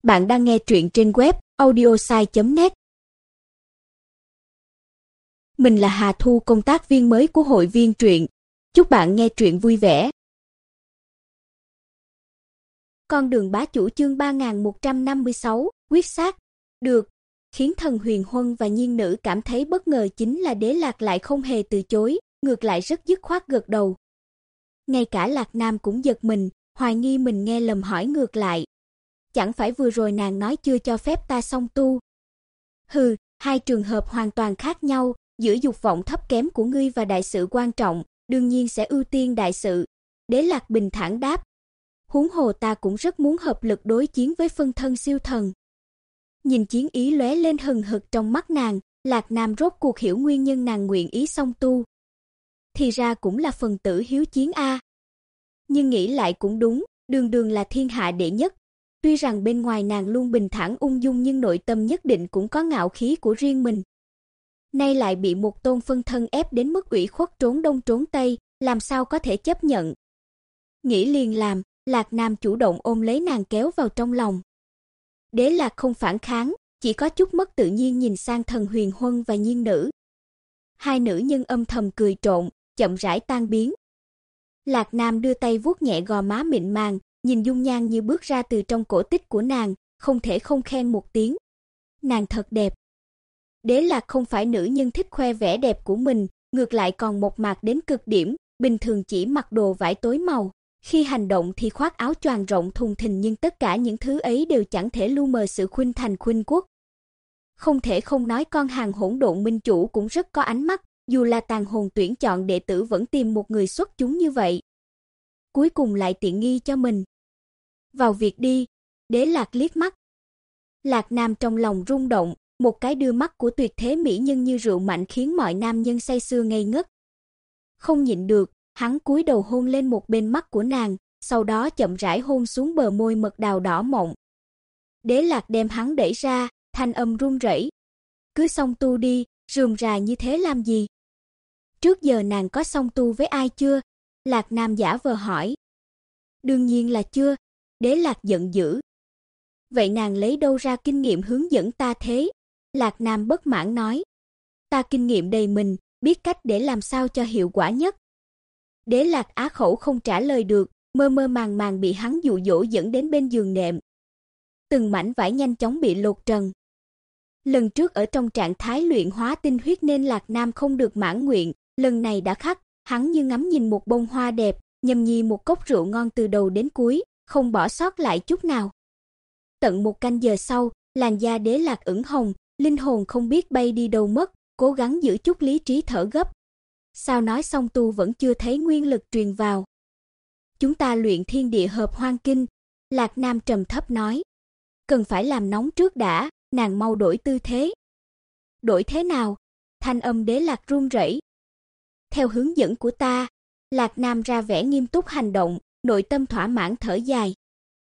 Bạn đang nghe truyện trên web audiosai.net. Mình là Hà Thu, công tác viên mới của hội viên truyện. Chúc bạn nghe truyện vui vẻ. Con đường bá chủ chương 3156, quyết sát. Được. Khiến thần Huyền Huân và Nhiên Nữ cảm thấy bất ngờ chính là Đế Lạc lại không hề từ chối, ngược lại rất dứt khoát gật đầu. Ngay cả Lạc Nam cũng giật mình, hoài nghi mình nghe lầm, hỏi ngược lại. Chẳng phải vừa rồi nàng nói chưa cho phép ta song tu? Hừ, hai trường hợp hoàn toàn khác nhau, giữa dục vọng thấp kém của ngươi và đại sự quan trọng, đương nhiên sẽ ưu tiên đại sự. Đế Lạc bình thản đáp. Huống hồ ta cũng rất muốn hợp lực đối chiến với phân thân siêu thần. Nhìn chiến ý lóe lên hừng hực trong mắt nàng, Lạc Nam rốt cuộc hiểu nguyên nhân nàng nguyện ý song tu. Thì ra cũng là phần tử hiếu chiến a. Nhưng nghĩ lại cũng đúng, đường đường là thiên hạ đệ nhất. Tuy rằng bên ngoài nàng luôn bình thản ung dung nhưng nội tâm nhất định cũng có ngạo khí của riêng mình. Nay lại bị một tôn phân thân ép đến mức ủy khuất trốn đông trốn tây, làm sao có thể chấp nhận. Nghĩ liền làm, Lạc Nam chủ động ôm lấy nàng kéo vào trong lòng. Đế Lạc không phản kháng, chỉ có chút mất tự nhiên nhìn sang thần Huyền Huân và Nhiên Nữ. Hai nữ nhân âm thầm cười trộn, chậm rãi tan biến. Lạc Nam đưa tay vuốt nhẹ gò má mịn màng, nhìn dung nhan như bước ra từ trong cổ tích của nàng, không thể không khen một tiếng. Nàng thật đẹp. Đế Lạc không phải nữ nhân thích khoe vẻ đẹp của mình, ngược lại còn mộc mạc đến cực điểm, bình thường chỉ mặc đồ vải tối màu, khi hành động thì khoác áo choàng rộng thùng thình, nhưng tất cả những thứ ấy đều chẳng thể lu mờ sự khuynh thành khuynh quốc. Không thể không nói con hàng hỗn độn minh chủ cũng rất có ánh mắt, dù là tàn hồn tuyển chọn đệ tử vẫn tìm một người xuất chúng như vậy. Cuối cùng lại tiện nghi cho mình. Vào việc đi, Đế Lạc liếc mắt. Lạc Nam trong lòng rung động, một cái đưa mắt của tuyệt thế mỹ nhân như rượu mạnh khiến mọi nam nhân say sưa ngây ngất. Không nhịn được, hắn cúi đầu hôn lên một bên mắt của nàng, sau đó chậm rãi hôn xuống bờ môi mật đào đỏ mọng. Đế Lạc đem hắn đẩy ra, thanh âm run rẩy. Cứ song tu đi, rườm rà như thế làm gì? Trước giờ nàng có song tu với ai chưa? Lạc Nam giả vờ hỏi. Đương nhiên là chưa. Đế Lạc giận dữ. Vậy nàng lấy đâu ra kinh nghiệm hướng dẫn ta thế? Lạc Nam bất mãn nói. Ta kinh nghiệm đầy mình, biết cách để làm sao cho hiệu quả nhất. Đế Lạc á khẩu không trả lời được, mơ mơ màng màng bị hắn dụ dỗ dẫn đến bên giường nệm. Từng mảnh vải nhanh chóng bị lột trần. Lần trước ở trong trạng thái luyện hóa tinh huyết nên Lạc Nam không được mãn nguyện, lần này đã khác, hắn như ngắm nhìn một bông hoa đẹp, nhâm nhi một cốc rượu ngon từ đầu đến cuối, không bỏ sót lại chút nào. Tận một canh giờ sau, làn da Đế Lạc ửng hồng, linh hồn không biết bay đi đâu mất, cố gắng giữ chút lý trí thở gấp. Sao nói song tu vẫn chưa thấy nguyên lực truyền vào? Chúng ta luyện thiên địa hợp hoang kinh, Lạc Nam trầm thấp nói. Cần phải làm nóng trước đã, nàng mau đổi tư thế. Đổi thế nào? Thanh âm Đế Lạc run rẩy. Theo hướng dẫn của ta. Lạc Nam ra vẻ nghiêm túc hành động, nội tâm thỏa mãn thở dài.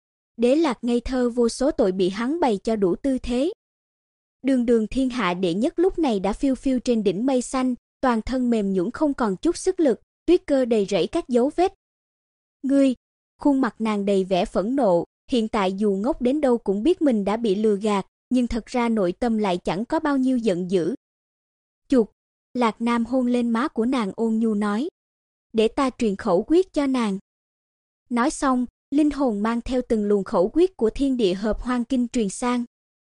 Đế Lạc ngây thơ vô số tội bị hắn bày cho đủ tư thế. Đường đường thiên hạ đệ nhất lúc này đã phiêu phiêu trên đỉnh mây xanh, toàn thân mềm nhũn không còn chút sức lực, tuyết cơ đầy rẫy các dấu vết. Ngươi, khuôn mặt nàng đầy vẻ phẫn nộ, hiện tại dù ngốc đến đâu cũng biết mình đã bị lừa gạt, nhưng thật ra nội tâm lại chẳng có bao nhiêu giận dữ. Chụt, Lạc Nam hôn lên má của nàng ôn nhu nói. Để ta truyền khẩu quyết cho nàng. Nói xong, linh hồn mang theo từng luồng khẩu quyết của thiên địa hợp hoang kinh truyền sang.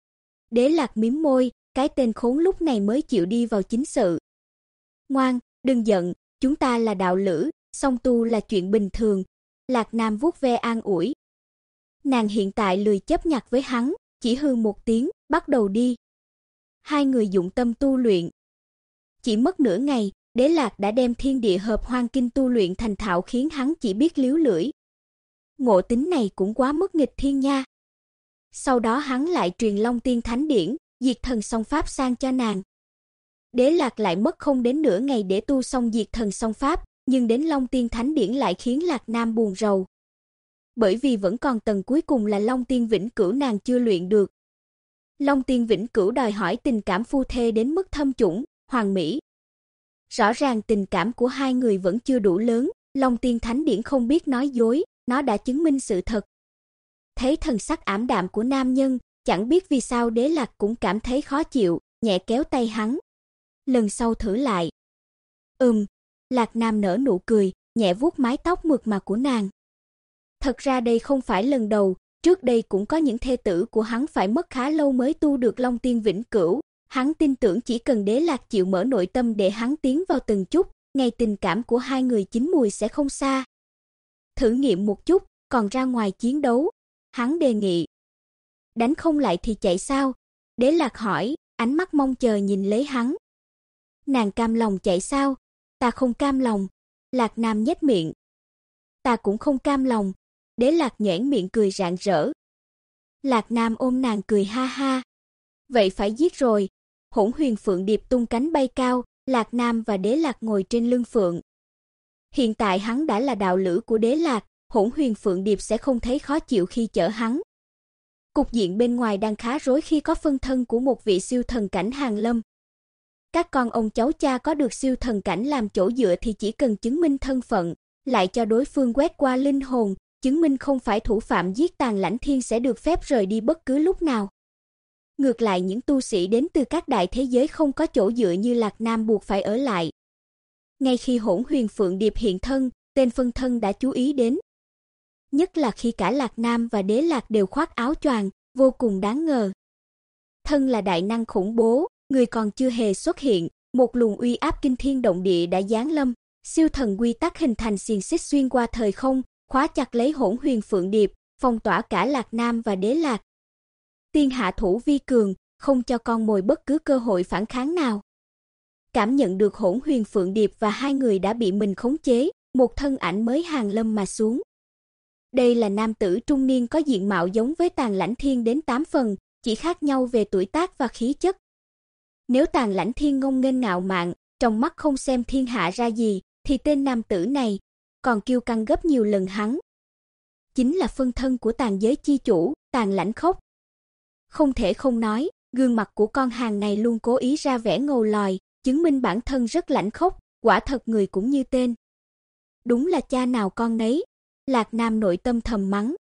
Đế Lạc mím môi, cái tên khốn lúc này mới chịu đi vào chính sự. Ngoan, đừng giận, chúng ta là đạo lữ, song tu là chuyện bình thường. Lạc Nam vuốt ve an ủi. Nàng hiện tại lười chấp nhặt với hắn, chỉ hừ một tiếng, bắt đầu đi. Hai người dụng tâm tu luyện. Chỉ mất nửa ngày, Đế Lạc đã đem thiên địa hợp hoang kinh tu luyện thành thạo khiến hắn chỉ biết líu lưỡi. Ngộ tính này cũng quá mức nghịch thiên nha. Sau đó hắn lại truyền Long Tiên Thánh Điển, Diệt Thần Song Pháp sang cho nàng. Đế Lạc lại mất không đến nửa ngày để tu xong Diệt Thần Song Pháp, nhưng đến Long Tiên Thánh Điển lại khiến Lạc Nam buồn rầu. Bởi vì vẫn còn tầng cuối cùng là Long Tiên Vĩnh Cửu nàng chưa luyện được. Long Tiên Vĩnh Cửu đòi hỏi tình cảm phu thê đến mức thâm chủng, hoàn mỹ. Rõ ràng tình cảm của hai người vẫn chưa đủ lớn, Long Tiên Thánh Điển không biết nói dối, nó đã chứng minh sự thật. Thấy thần sắc ảm đạm của nam nhân, chẳng biết vì sao Đế Lạc cũng cảm thấy khó chịu, nhẹ kéo tay hắn. Lần sau thử lại. Lạc Nam nở nụ cười, nhẹ vuốt mái tóc mượt mà của nàng. Thật ra đây không phải lần đầu, trước đây cũng có những thê tử của hắn phải mất khá lâu mới tu được Long Tiên Vĩnh Cửu. Hắn tin tưởng chỉ cần Đế Lạc chịu mở nội tâm để hắn tiến vào từng chút, ngày tình cảm của hai người chín mùi sẽ không xa. Thử nghiệm một chút, còn ra ngoài chiến đấu. Hắn đề nghị. Đánh không lại thì chạy sao? Đế Lạc hỏi, ánh mắt mong chờ nhìn lấy hắn. Nàng cam lòng chạy sao? Ta không cam lòng. Lạc Nam nhếch miệng. Ta cũng không cam lòng. Đế Lạc nhoẻn miệng cười rạng rỡ. Lạc Nam ôm nàng cười ha ha. Vậy phải giết rồi. Hỗn Huyền Phượng Điệp tung cánh bay cao, Lạc Nam và Đế Lạc ngồi trên lưng phượng. Hiện tại hắn đã là đạo lữ của Đế Lạc, Hỗn Huyền Phượng Điệp sẽ không thấy khó chịu khi chở hắn. Cục diện bên ngoài đang khá rối khi có phân thân của một vị siêu thần cảnh hàng lâm. Các con ông cháu cha có được siêu thần cảnh làm chỗ dựa thì chỉ cần chứng minh thân phận, lại cho đối phương quét qua linh hồn, chứng minh không phải thủ phạm giết Tàn Lãnh Thiên sẽ được phép rời đi bất cứ lúc nào. Ngược lại những tu sĩ đến từ các đại thế giới không có chỗ dựa như Lạc Nam buộc phải ở lại. Ngay khi Hỗn Huyền Phượng Điệp hiện thân, tên phân thân đã chú ý đến. Nhất là khi cả Lạc Nam và Đế Lạc đều khoác áo choàng, vô cùng đáng ngờ. Thân là đại năng khủng bố, người còn chưa hề xuất hiện, một luồng uy áp kinh thiên động địa đã giáng lâm, siêu thần quy tắc hình thành xiềng xích xuyên qua thời không, khóa chặt lấy Hỗn Huyền Phượng Điệp, phong tỏa cả Lạc Nam và Đế Lạc. Tiên hạ thủ vi cường, không cho con mồi bất cứ cơ hội phản kháng nào. Cảm nhận được Hỗn Huyền Phượng Điệp và hai người đã bị mình khống chế, một thân ảnh mới hàng lâm mà xuống. Đây là nam tử trung niên có diện mạo giống với Tàn Lãnh Thiên đến 8 phần, chỉ khác nhau về tuổi tác và khí chất. Nếu Tàn Lãnh Thiên ngông nghênh ngạo mạn, trong mắt không xem thiên hạ ra gì, thì tên nam tử này còn kiêu căng gấp nhiều lần hắn. Chính là phân thân của Tàn giới chi chủ, Tàn Lãnh Khốc. Không thể không nói, gương mặt của con hàng này luôn cố ý ra vẻ ngầu lòi, chứng minh bản thân rất lãnh khốc, quả thật người cũng như tên. Đúng là cha nào con nấy. Lạc Nam nội tâm thầm mắng.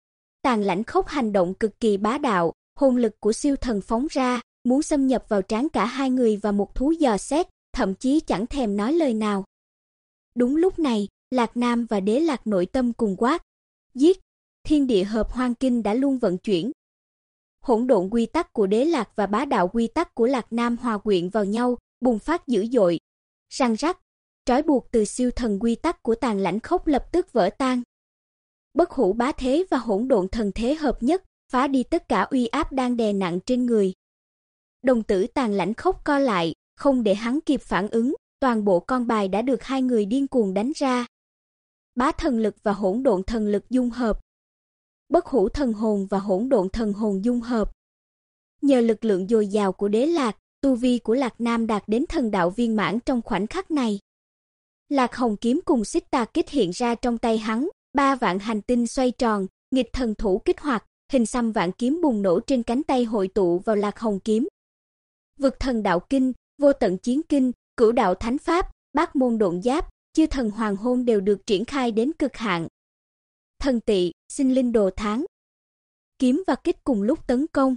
Tàn Lãnh Khốc hành động cực kỳ bá đạo, hồn lực của siêu thần phóng ra, muốn xâm nhập vào trán cả hai người và một thú dò xét, thậm chí chẳng thèm nói lời nào. Đúng lúc này, Lạc Nam và Đế Lạc nội tâm cùng quát. Giết! Thiên địa hợp hoang kinh đã luôn vận chuyển. Hỗn độn quy tắc của Đế Lạc và bá đạo quy tắc của Lạc Nam hòa quyện vào nhau, bùng phát dữ dội. Răng rắc, trói buộc từ siêu thần quy tắc của Tàn Lãnh Khốc lập tức vỡ tan. Bất hủ bá thế và hỗn độn thần thế hợp nhất, phá đi tất cả uy áp đang đè nặng trên người. Đồng tử Tàn Lãnh Khốc co lại, không để hắn kịp phản ứng, toàn bộ con bài đã được hai người điên cuồng đánh ra. Bá thần lực và hỗn độn thần lực dung hợp. Bất hủ thần hồn và hỗn độn thần hồn dung hợp. Nhờ lực lượng dồi dào của Đế Lạc, tu vi của Lạc Nam đạt đến thần đạo viên mãn trong khoảnh khắc này. Lạc Hồng kiếm cùng xích tà kích hiện ra trong tay hắn, 3 vạn hành tinh xoay tròn, nghịch thần thủ kích hoạt, hình xăm vạn kiếm bùng nổ trên cánh tay hội tụ vào Lạc Hồng kiếm. Vực thần đạo kinh, vô tận chiến kinh, cửu đạo thánh pháp, bát môn độn giáp, chư thần hoàng hôn đều được triển khai đến cực hạn. Thần tị, sinh linh đồ tháng. Kiếm và kích cùng lúc tấn công.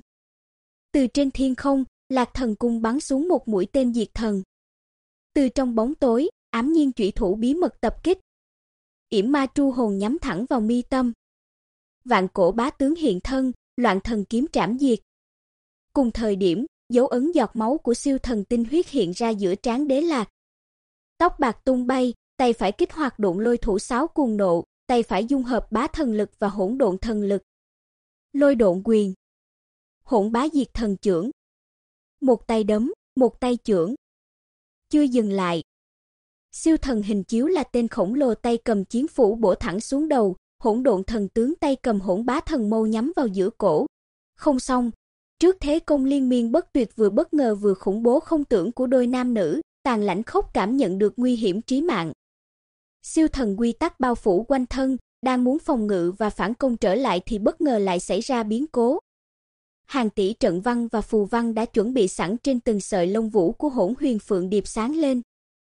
Từ trên thiên không, Lạc Thần cung bắn xuống một mũi tên diệt thần. Từ trong bóng tối, ám nhiên chủy thủ bí mật tập kích. Yểm ma tru hồn nhắm thẳng vào mi tâm. Vạn cổ bá tướng hiện thân, loạn thần kiếm trảm diệt. Cùng thời điểm, dấu ấn giọt máu của siêu thần tinh huyết hiện ra giữa trán Đế Lạc. Tóc bạc tung bay, tay phải kích hoạt độn lôi thủ sáo cuồng nộ, tay phải dung hợp bá thần lực và hỗn độn thần lực. Lôi độn quyền. Hỗn bá diệt thần chưởng. Một tay đấm, một tay chưởng. Chưa dừng lại. Siêu thần hình chiếu là tên khổng lồ tay cầm chiến phủ bổ thẳng xuống đầu, hỗn độn thần tướng tay cầm hỗn bá thần mâu nhắm vào giữa cổ. Không xong, trước thế công liên miên bất tuyệt vừa bất ngờ vừa khủng bố không tưởng của đôi nam nữ, Tàn Lãnh Khốc cảm nhận được nguy hiểm trí mạng. Siêu thần quy tắc bao phủ quanh thân, đang muốn phòng ngự và phản công trở lại thì bất ngờ lại xảy ra biến cố. Hàng tỷ trận văn và phù văn đã chuẩn bị sẵn trên từng sợi lông vũ của Hỗn Huyền Phượng Điệp sáng lên.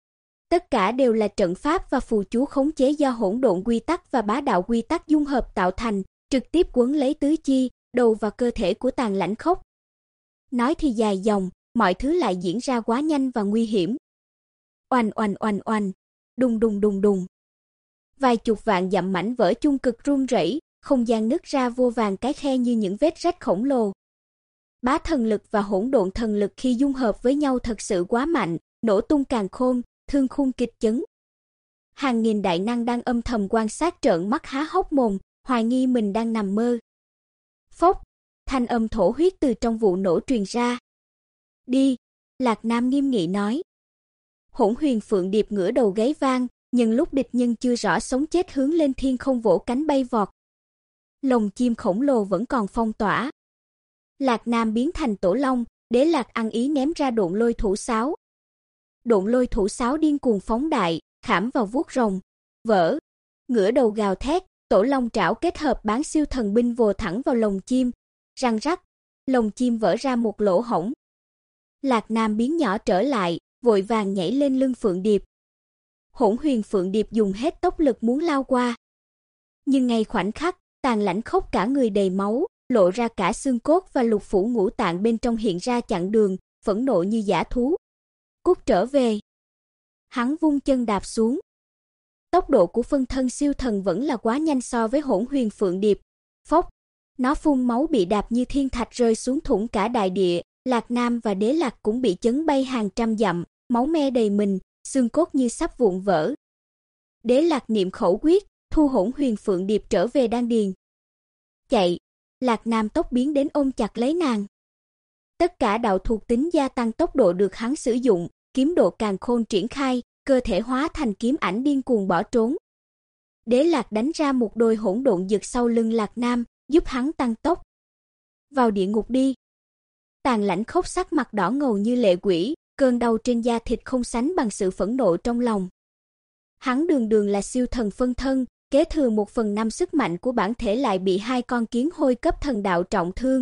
Tất cả đều là trận pháp và phù chú khống chế do hỗn độn quy tắc và bá đạo quy tắc dung hợp tạo thành, trực tiếp quấn lấy tứ chi, đầu và cơ thể của Tàn Lãnh Khốc. Nói thì dài dòng, mọi thứ lại diễn ra quá nhanh và nguy hiểm. Oanh oanh oanh oanh, đùng đùng đùng đùng. Vài chục vạn dặm mảnh vỡ chung cực rung rẩy, không gian nứt ra vô vàn cái khe như những vết rách khổng lồ. Bá thần lực và hỗn độn thần lực khi dung hợp với nhau thật sự quá mạnh, nổ tung càn khôn, thương khung kịch chấn. Hàng nghìn đại năng đang âm thầm quan sát trợn mắt há hốc mồm, hoài nghi mình đang nằm mơ. Phốc, thanh âm thổ huyết từ trong vụ nổ truyền ra. Đi, Lạc Nam nghiêm nghị nói. Hỗn Huyền Phượng Điệp ngửa đầu gáy vang, nhưng lúc địch nhân chưa rõ sống chết hướng lên thiên không vỗ cánh bay vọt. Lồng chim khổng lồ vẫn còn phong tỏa. Lạc Nam biến thành tổ long, Đế Lạc ăn ý ném ra độn lôi thủ sáo. Độn lôi thủ sáo điên cuồng phóng đại, khảm vào vuốt rồng, vỡ. Ngửa đầu gào thét, tổ long trảo kết hợp bán siêu thần binh vồ thẳng vào lồng chim, răng rắc, lồng chim vỡ ra một lỗ hổng. Lạc Nam biến nhỏ trở lại, vội vàng nhảy lên lưng Phượng Điệp. Hỗn Huyền Phượng Điệp dùng hết tốc lực muốn lao qua. Nhưng ngay khoảnh khắc, Tàn Lãnh Khốc cả người đầy máu, lộ ra cả xương cốt và lục phủ ngũ tạng bên trong hiện ra chặn đường, phẫn nộ như dã thú. Cút trở về. Hắn vung chân đạp xuống. Tốc độ của phân thân siêu thần vẫn là quá nhanh so với Hỗn Huyền Phượng Điệp. Phốc, nó phun máu bị đạp như thiên thạch rơi xuống thủng cả đại địa, Lạc Nam và Đế Lạc cũng bị chấn bay hàng trăm dặm, máu me đầy mình, xương cốt như sắp vụn vỡ. Đế Lạc niệm khẩu quyết, thu Hỗn Huyền Phượng Điệp trở về đan điền. Chạy, Lạc Nam tốc biến đến ôm chặt lấy nàng. Tất cả đạo thuộc tính gia tăng tốc độ được hắn sử dụng, kiếm độ càn khôn triển khai, cơ thể hóa thành kiếm ảnh điên cuồng bỏ trốn. Đế Lạc đánh ra một đôi hỗn độn dực sau lưng Lạc Nam, giúp hắn tăng tốc. Vào địa ngục đi. Tàn Lãnh Khốc sắc mặt đỏ ngầu như lệ quỷ, cơn đau trên da thịt không sánh bằng sự phẫn nộ trong lòng. Hắn đường đường là siêu thần phân thân, kế thừa 1/5 sức mạnh của bản thể lại bị hai con kiến hôi cấp thần đạo trọng thương.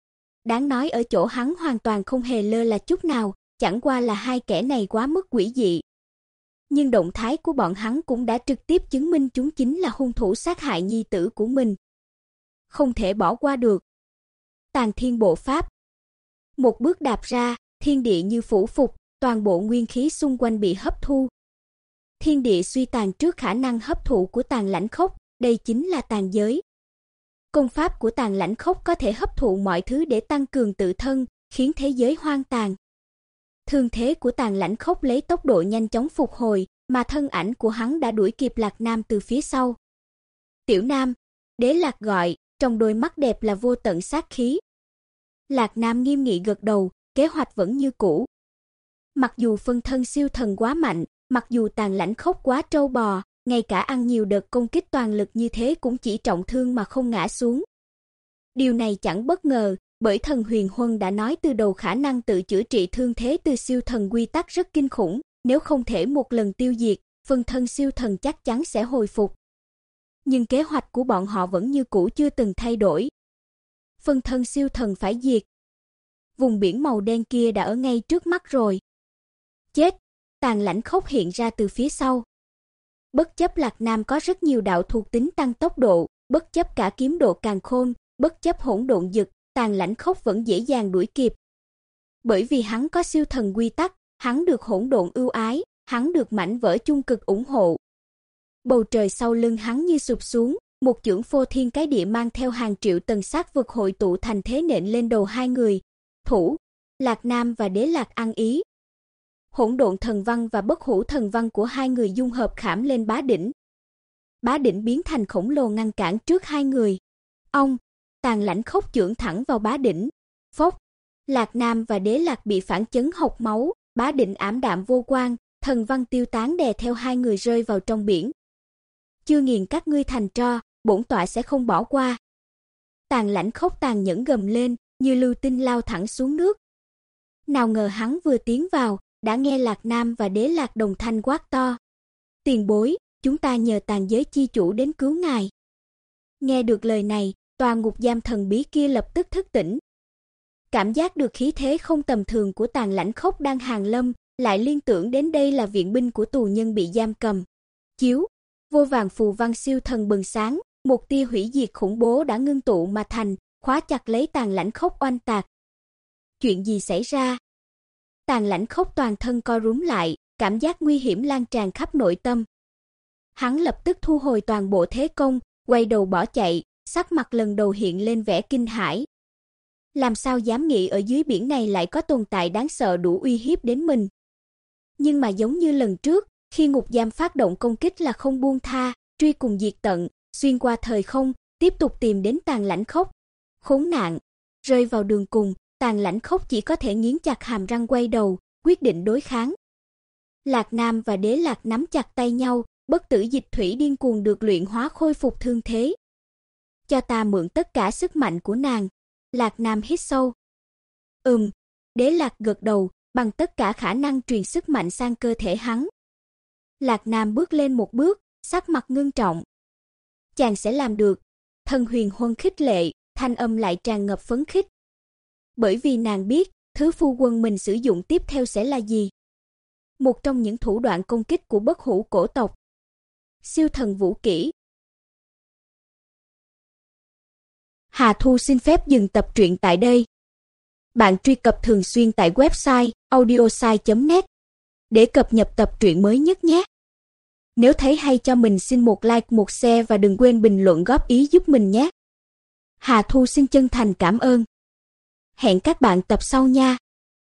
Đáng nói ở chỗ hắn hoàn toàn không hề lơ là chút nào, chẳng qua là hai kẻ này quá mức quỷ dị. Nhưng động thái của bọn hắn cũng đã trực tiếp chứng minh chúng chính là hung thủ sát hại nhi tử của mình. Không thể bỏ qua được. Tàn Thiên Bộ Pháp. Một bước đạp ra, thiên địa như phủ phục, toàn bộ nguyên khí xung quanh bị hấp thu. Thiên địa suy tàn trước khả năng hấp thụ của Tàn Lãnh Khốc, đây chính là tàn giới. Công pháp của Tàn Lãnh Khốc có thể hấp thụ mọi thứ để tăng cường tự thân, khiến thế giới hoang tàn. Thương thế của Tàn Lãnh Khốc lấy tốc độ nhanh chóng phục hồi, mà thân ảnh của hắn đã đuổi kịp Lạc Nam từ phía sau. Tiểu Nam, Đế Lạc gọi, trong đôi mắt đẹp là vô tận sát khí. Lạc Nam nghiêm nghị gật đầu, kế hoạch vẫn như cũ. Mặc dù phân thân siêu thần quá mạnh, mặc dù Tàn Lãnh Khốc quá trâu bò, ngay cả ăn nhiều đợt công kích toàn lực như thế cũng chỉ trọng thương mà không ngã xuống. Điều này chẳng bất ngờ, bởi thần Huyền Huân đã nói từ đầu khả năng tự chữa trị thương thế từ siêu thần quy tắc rất kinh khủng, nếu không thể một lần tiêu diệt, phân thân siêu thần chắc chắn sẽ hồi phục. Nhưng kế hoạch của bọn họ vẫn như cũ chưa từng thay đổi. Phân thân siêu thần phải diệt. Vùng biển màu đen kia đã ở ngay trước mắt rồi. Chết! Tàn Lãnh Khốc hiện ra từ phía sau. Bất chấp Lạc Nam có rất nhiều đạo thuộc tính tăng tốc độ, bất chấp cả kiếm độ càn khôn, bất chấp hỗn độn dực, Tàn Lãnh Khốc vẫn dễ dàng đuổi kịp. Bởi vì hắn có siêu thần quy tắc, hắn được hỗn độn ưu ái, hắn được mảnh vỡ chung cực ủng hộ. Bầu trời sau lưng hắn như sụp xuống, một chưởng phô thiên cái địa mang theo hàng triệu tầng sát vực hội tụ thành thế nện lên đầu hai người. Thủ, Lạc Nam và Đế Lạc ăn ý. Hỗn độn thần văn và bất hủ thần văn của hai người dung hợp khảm lên bá đỉnh. Bá đỉnh biến thành khổng lồ ngăn cản trước hai người. Ông, Tàn Lãnh Khốc chưởng thẳng vào bá đỉnh. Phốc, Lạc Nam và Đế Lạc bị phản chấn hộc máu, bá đỉnh ảm đạm vô quang, thần văn tiêu tán đè theo hai người rơi vào trong biển. Chưa nghiền các ngươi thành tro, bổn tọa sẽ không bỏ qua. Tàn Lãnh Khốc tàn nhẫn gầm lên, như lưu tinh lao thẳng xuống nước. Nào ngờ hắn vừa tiến vào, đã nghe Lạc Nam và Đế Lạc đồng thanh quát to. Tiền bối, chúng ta nhờ Tàn giới chi chủ đến cứu ngài. Nghe được lời này, tòa ngục giam thần bí kia lập tức thức tỉnh. Cảm giác được khí thế không tầm thường của Tàn Lãnh Khốc đang hàng lâm, lại liên tưởng đến đây là viện binh của tù nhân bị giam cầm. Chiếu, vô vàng phù văn siêu thần bừng sáng, Một tia hủy diệt khủng bố đã ngưng tụ mà thành, khóa chặt lấy Tàn Lãnh Khốc oanh tạc. Chuyện gì xảy ra? Tàn Lãnh Khốc toàn thân co rúm lại, cảm giác nguy hiểm lan tràn khắp nội tâm. Hắn lập tức thu hồi toàn bộ thế công, quay đầu bỏ chạy, sắc mặt lần đầu hiện lên vẻ kinh hãi. Làm sao dám nghĩ ở dưới biển này lại có tồn tại đáng sợ đủ uy hiếp đến mình. Nhưng mà giống như lần trước, khi ngục giam phát động công kích là không buông tha, truy cùng diệt tận, xuyên qua thời không, tiếp tục tìm đến Tàn Lãnh Khốc. Khốn nạn, rơi vào đường cùng, Tàn Lãnh Khốc chỉ có thể nghiến chặt hàm răng quay đầu, quyết định đối kháng. Lạc Nam và Đế Lạc nắm chặt tay nhau, bất tử dịch thủy điên cuồng được luyện hóa khôi phục thương thế. Cho ta mượn tất cả sức mạnh của nàng. Lạc Nam hít sâu. Đế Lạc gật đầu, bằng tất cả khả năng truyền sức mạnh sang cơ thể hắn. Lạc Nam bước lên một bước, sắc mặt ngưng trọng. Chàng sẽ làm được. Thần Huyền Huân khích lệ, thanh âm lại tràn ngập phấn khích. Bởi vì nàng biết, thứ phu quân mình sử dụng tiếp theo sẽ là gì. Một trong những thủ đoạn công kích của bất hủ cổ tộc. Siêu thần vũ kỹ. Hà Thu xin phép dừng tập truyện tại đây. Bạn truy cập thường xuyên tại website audiosai.net để cập nhật tập truyện mới nhất nhé. Nếu thấy hay cho mình xin một like, một share và đừng quên bình luận góp ý giúp mình nhé. Hà Thu xin chân thành cảm ơn. Hẹn các bạn tập sau nha.